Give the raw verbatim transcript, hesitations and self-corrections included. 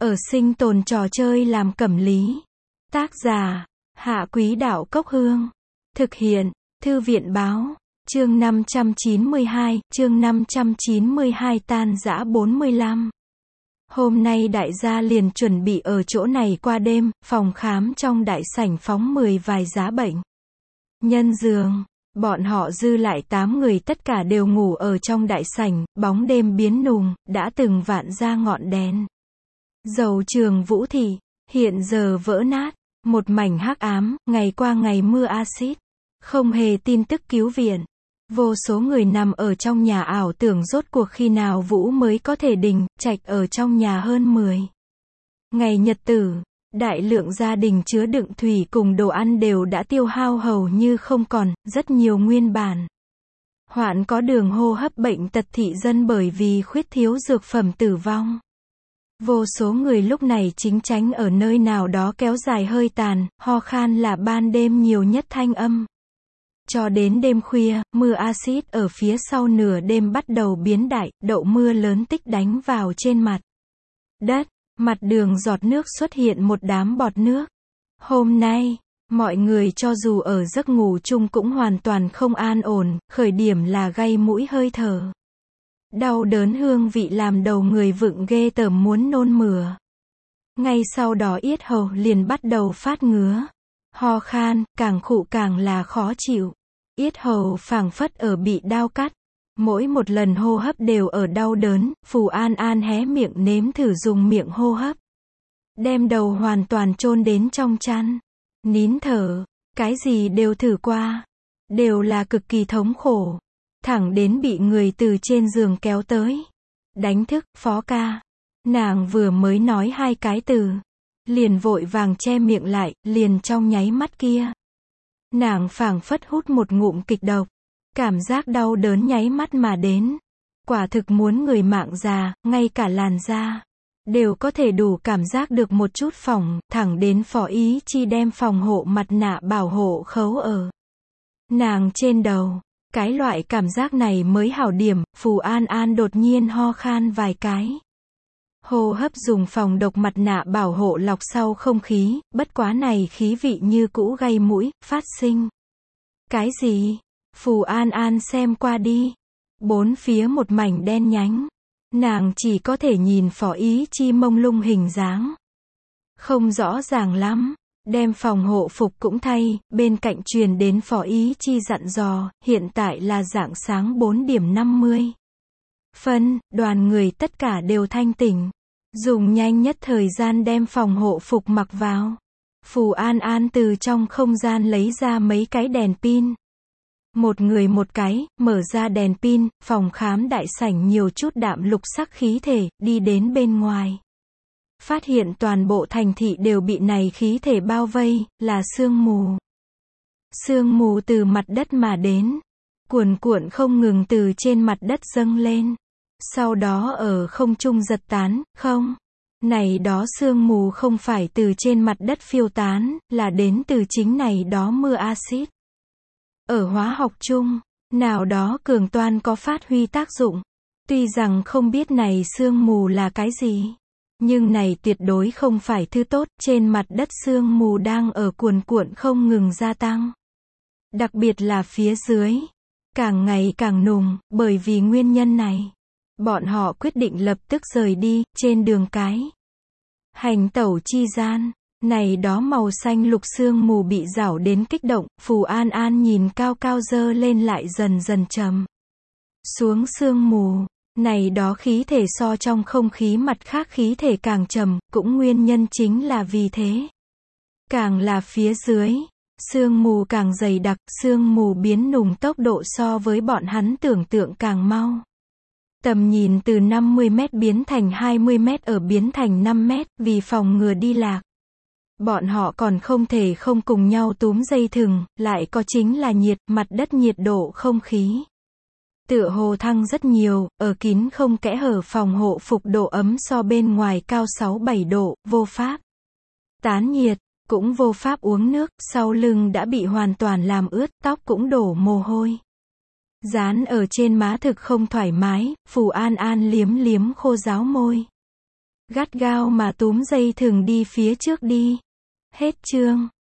Ở sinh tồn trò chơi làm cẩm lý. Tác giả, Hạ Quý Đạo Cốc Hương. Thực hiện, Thư viện Báo. Chương năm trăm chín mươi hai, chương năm trăm chín mươi hai tan rã bốn mươi lăm. Hôm nay đại gia liền chuẩn bị ở chỗ này qua đêm, phòng khám trong đại sảnh phóng mười vài giá bệnh nhân giường. Bọn họ dư lại tám người tất cả đều ngủ ở trong đại sảnh, bóng đêm biến nùng, đã từng vạn ra ngọn đèn. Dầu trường Vũ Thị, hiện giờ vỡ nát, một mảnh hắc ám, ngày qua ngày mưa axit, không hề tin tức cứu viện. Vô số người nằm ở trong nhà ảo tưởng rốt cuộc khi nào Vũ mới có thể đình, trạch ở trong nhà hơn mười ngày nhật tử. Đại lượng gia đình chứa đựng thủy cùng đồ ăn đều đã tiêu hao hầu như không còn, rất nhiều nguyên bản hoạn có đường hô hấp bệnh tật thị dân bởi vì khuyết thiếu dược phẩm tử vong. Vô số người lúc này chính tránh ở nơi nào đó kéo dài hơi tàn, ho khan là ban đêm nhiều nhất thanh âm. Cho đến đêm khuya, mưa axit ở phía sau nửa đêm bắt đầu biến đại, đậu mưa lớn tích đánh vào trên mặt đất. Mặt đường giọt nước xuất hiện một đám bọt nước. Hôm nay, mọi người cho dù ở giấc ngủ chung cũng hoàn toàn không an ổn, khởi điểm là gây mũi hơi thở. Đau đớn hương vị làm đầu người vựng ghê tởm muốn nôn mửa. Ngay sau đó yết hầu liền bắt đầu phát ngứa. Ho khan, càng khụ càng là khó chịu. Yết hầu phảng phất ở bị đao cắt. Mỗi một lần hô hấp đều ở đau đớn, Phù An An hé miệng nếm thử dùng miệng hô hấp. Đem đầu hoàn toàn chôn đến trong chăn. Nín thở, cái gì đều thử qua. Đều là cực kỳ thống khổ. Thẳng đến bị người từ trên giường kéo tới. Đánh thức, Phó ca. Nàng vừa mới nói hai cái từ. Liền vội vàng che miệng lại, liền trong nháy mắt kia. Nàng phảng phất hút một ngụm kịch độc. Cảm giác đau đớn nháy mắt mà đến. Quả thực muốn người mạng già, ngay cả làn da đều có thể đủ cảm giác được một chút phỏng, thẳng đến Phó Ý Chi đem phòng hộ mặt nạ bảo hộ khấu ở nàng trên đầu. Cái loại cảm giác này mới hảo điểm. Phù An An đột nhiên ho khan vài cái. Hô hấp dùng phòng độc mặt nạ bảo hộ lọc sau không khí, bất quá này khí vị như cũ gây mũi, phát sinh. Cái gì? Phù An An xem qua đi. Bốn phía một mảnh đen nhánh. Nàng chỉ có thể nhìn Phó Ý Chi mông lung hình dáng. Không rõ ràng lắm. Đem phòng hộ phục cũng thay, bên cạnh truyền đến Phó Ý Chi dặn dò, hiện tại là rạng sáng bốn điểm năm mươi phân, đoàn người tất cả đều thanh tỉnh. Dùng nhanh nhất thời gian đem phòng hộ phục mặc vào. Phù An An từ trong không gian lấy ra mấy cái đèn pin. Một người một cái, mở ra đèn pin, phòng khám đại sảnh nhiều chút đạm lục sắc khí thể, đi đến bên ngoài. Phát hiện toàn bộ thành thị đều bị này khí thể bao vây, là sương mù. Sương mù từ mặt đất mà đến, cuồn cuộn không ngừng từ trên mặt đất dâng lên. Sau đó ở không trung giật tán, không. Này đó sương mù không phải từ trên mặt đất phiêu tán, là đến từ chính này đó mưa axit. Ở hóa học chung, nào đó cường toan có phát huy tác dụng. Tuy rằng không biết này sương mù là cái gì, nhưng này tuyệt đối không phải thứ tốt, trên mặt đất sương mù đang ở cuồn cuộn không ngừng gia tăng. Đặc biệt là phía dưới, càng ngày càng nùng, bởi vì nguyên nhân này. Bọn họ quyết định lập tức rời đi, trên đường cái hành tẩu chi gian, này đó màu xanh lục sương mù bị rảo đến kích động, Phù An An nhìn cao cao dơ lên lại dần dần trầm xuống sương mù, này đó khí thể so trong không khí mặt khác khí thể càng trầm, cũng nguyên nhân chính là vì thế. Càng là phía dưới, sương mù càng dày đặc, sương mù biến nùng tốc độ so với bọn hắn tưởng tượng càng mau. Tầm nhìn từ năm mươi mét biến thành hai mươi mét ở biến thành năm mét, vì phòng ngừa đi lạc. Bọn họ còn không thể không cùng nhau túm dây thừng, lại có chính là nhiệt, mặt đất nhiệt độ không khí. Tựa hồ thăng rất nhiều, ở kín không kẽ hở phòng hộ phục độ ấm so bên ngoài cao sáu bảy độ, vô pháp tán nhiệt, cũng vô pháp uống nước, sau lưng đã bị hoàn toàn làm ướt, tóc cũng đổ mồ hôi. Dán ở trên má thực không thoải mái, Phù An An liếm liếm khô ráo môi. Gắt gao mà túm dây thừng đi phía trước đi. Hết chương.